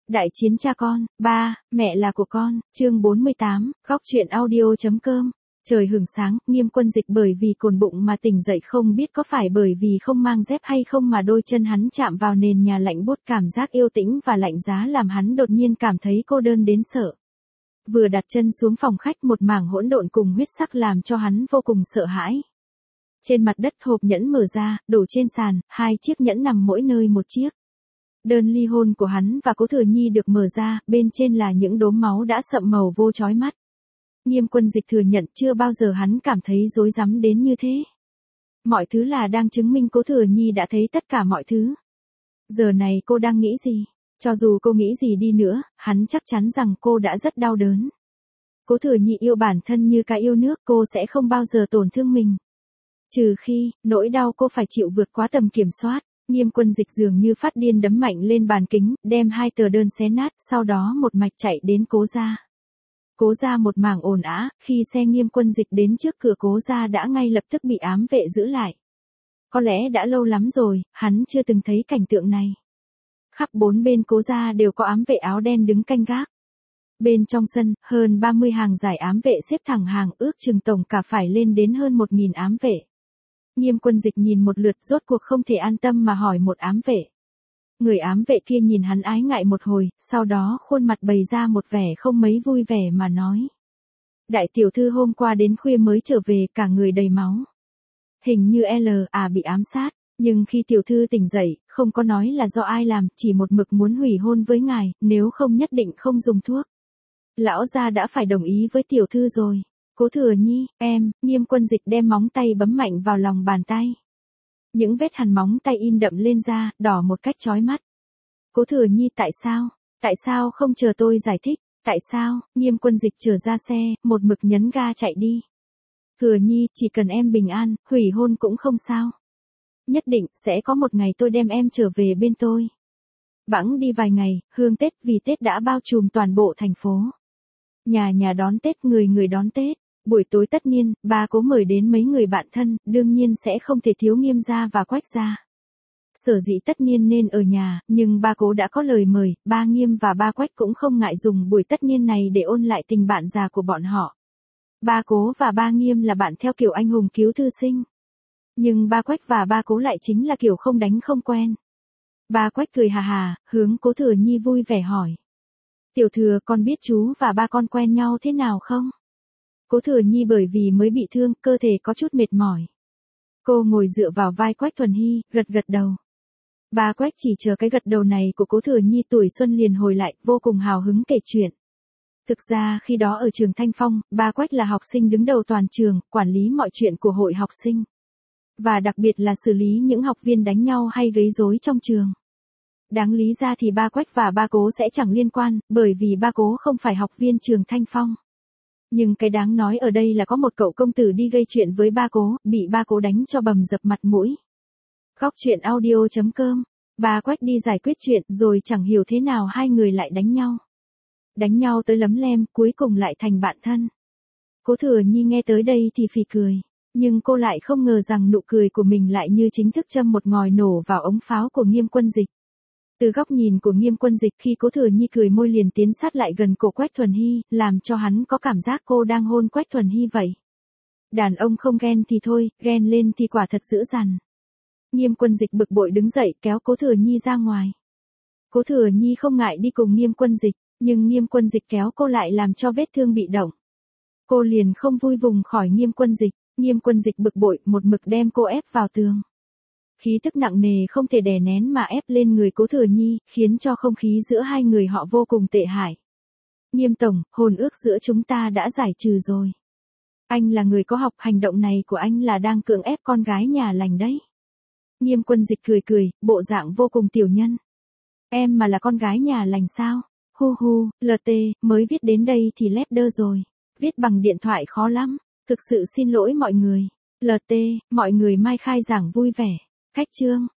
Đại chiến cha con, ba, mẹ là của con, chương 48, góc truyện audio.com. Trời hửng sáng, Nghiêm Quân Dịch bởi vì cồn bụng mà tỉnh dậy, không biết có phải bởi vì không mang dép hay không mà đôi chân hắn chạm vào nền nhà lạnh buốt, cảm giác yêu tĩnh và lạnh giá làm hắn đột nhiên cảm thấy cô đơn đến sợ. Vừa đặt chân xuống phòng khách, một mảng hỗn độn cùng huyết sắc làm cho hắn vô cùng sợ hãi. Trên mặt đất hộp nhẫn mở ra, đổ trên sàn, 2 chiếc nhẫn nằm mỗi nơi một chiếc. Đơn ly hôn của hắn và Cố Thừa Nhi được mở ra, bên trên là những đốm máu đã sậm màu vô chói mắt. Nghiêm Quân Dịch thừa nhận chưa bao giờ hắn cảm thấy rối rắm đến như thế. Mọi thứ là đang chứng minh Cố Thừa Nhi đã thấy tất cả mọi thứ. Giờ này cô đang nghĩ gì? Cho dù cô nghĩ gì đi nữa, hắn chắc chắn rằng cô đã rất đau đớn. Cố Thừa Nhi yêu bản thân như cá yêu nước, cô sẽ không bao giờ tổn thương mình. Trừ khi, nỗi đau cô phải chịu vượt quá tầm kiểm soát. Nghiêm Quân Dịch dường như phát điên đấm mạnh lên bàn kính, đem 2 tờ đơn xé nát, sau đó một mạch chạy đến Cố gia. Cố gia một mảng ồn ào, khi xe Nghiêm Quân Dịch đến trước cửa Cố gia đã ngay lập tức bị ám vệ giữ lại. Có lẽ đã lâu lắm rồi, hắn chưa từng thấy cảnh tượng này. Khắp 4 bên Cố gia đều có ám vệ áo đen đứng canh gác. Bên trong sân, hơn 30 hàng giải ám vệ xếp thẳng hàng, ước chừng tổng cả phải lên đến hơn 1.000 ám vệ. Nghiêm Quân Dịch nhìn một lượt, rốt cuộc không thể an tâm mà hỏi một ám vệ. Người ám vệ kia nhìn hắn ái ngại một hồi, sau đó khuôn mặt bày ra một vẻ không mấy vui vẻ mà nói. Đại tiểu thư hôm qua đến khuya mới trở về, cả người đầy máu. Hình như bị ám sát, nhưng khi tiểu thư tỉnh dậy, không có nói là do ai làm, chỉ một mực muốn hủy hôn với ngài, nếu không nhất định không dùng thuốc. Lão gia đã phải đồng ý với tiểu thư rồi. Cố Thừa Nhi, em, Nghiêm Quân Dịch đem móng tay bấm mạnh vào lòng bàn tay. Những vết hằn móng tay in đậm lên da, đỏ một cách chói mắt. Cố Thừa Nhi, tại sao không chờ tôi giải thích, tại sao? Nghiêm Quân Dịch trở ra xe, một mực nhấn ga chạy đi. Thừa Nhi, chỉ cần em bình an, hủy hôn cũng không sao. Nhất định, sẽ có một ngày tôi đem em trở về bên tôi. Bẵng đi vài ngày, hương Tết vì Tết đã bao trùm toàn bộ thành phố. Nhà nhà đón Tết, người người đón Tết. Buổi tối tất niên, ba Cố mời đến mấy người bạn thân, đương nhiên sẽ không thể thiếu Nghiêm gia và Quách gia. Sở dĩ tất niên nên ở nhà, nhưng ba Cố đã có lời mời, ba Nghiêm và ba Quách cũng không ngại dùng buổi tất niên này để ôn lại tình bạn già của bọn họ. Ba Cố và ba Nghiêm là bạn theo kiểu anh hùng cứu thư sinh. Nhưng ba Quách và ba Cố lại chính là kiểu không đánh không quen. Ba Quách cười hà hà, hướng Cố Thừa Nhi vui vẻ hỏi. Tiểu thừa, con biết chú và ba con quen nhau thế nào không? Cố Thừa Nhi bởi vì mới bị thương, cơ thể có chút mệt mỏi. Cô ngồi dựa vào vai Quách Thuần Hy, gật gật đầu. Ba Quách chỉ chờ cái gật đầu này của Cố Thừa Nhi, tuổi xuân liền hồi lại, vô cùng hào hứng kể chuyện. Thực ra khi đó ở trường Thanh Phong, ba Quách là học sinh đứng đầu toàn trường, quản lý mọi chuyện của hội học sinh. Và đặc biệt là xử lý những học viên đánh nhau hay gây rối trong trường. Đáng lý ra thì ba Quách và ba Cố sẽ chẳng liên quan, bởi vì ba Cố không phải học viên trường Thanh Phong. Nhưng cái đáng nói ở đây là có một cậu công tử đi gây chuyện với ba Cố, bị ba Cố đánh cho bầm dập mặt mũi. Góc truyện audio.com. Ba Quách đi giải quyết chuyện, rồi chẳng hiểu thế nào hai người lại đánh nhau. Đánh nhau tới lấm lem, cuối cùng lại thành bạn thân. Cố Thừa Nhi nghe tới đây thì phì cười. Nhưng cô lại không ngờ rằng nụ cười của mình lại như chính thức châm một ngòi nổ vào ống pháo của Nghiêm Quân Dịch. Từ góc nhìn của Nghiêm Quân Dịch, khi Cố Thừa Nhi cười môi liền tiến sát lại gần cổ Quách Thuần Hy, làm cho hắn có cảm giác cô đang hôn Quách Thuần Hy vậy. Đàn ông không ghen thì thôi, ghen lên thì quả thật dữ dằn. Nghiêm Quân Dịch bực bội đứng dậy kéo Cố Thừa Nhi ra ngoài. Cố Thừa Nhi không ngại đi cùng Nghiêm Quân Dịch, nhưng Nghiêm Quân Dịch kéo cô lại làm cho vết thương bị động. Cô liền không vui vùng khỏi Nghiêm Quân Dịch, Nghiêm Quân Dịch bực bội một mực đem cô ép vào tường. Khí tức nặng nề không thể đè nén mà ép lên người Cố Thừa Nhi, khiến cho không khí giữa hai người họ vô cùng tệ hại. Nghiêm tổng, hôn ước giữa chúng ta đã giải trừ rồi. Anh là người có học, hành động này của anh là đang cưỡng ép con gái nhà lành đấy. Nghiêm Quân Dịch cười cười, bộ dạng vô cùng tiểu nhân. Em mà là con gái nhà lành sao? Hu hu, LT, mới viết đến đây thì lép đơ rồi. Viết bằng điện thoại khó lắm, thực sự xin lỗi mọi người. LT, mọi người mai khai giảng vui vẻ. Khách chương.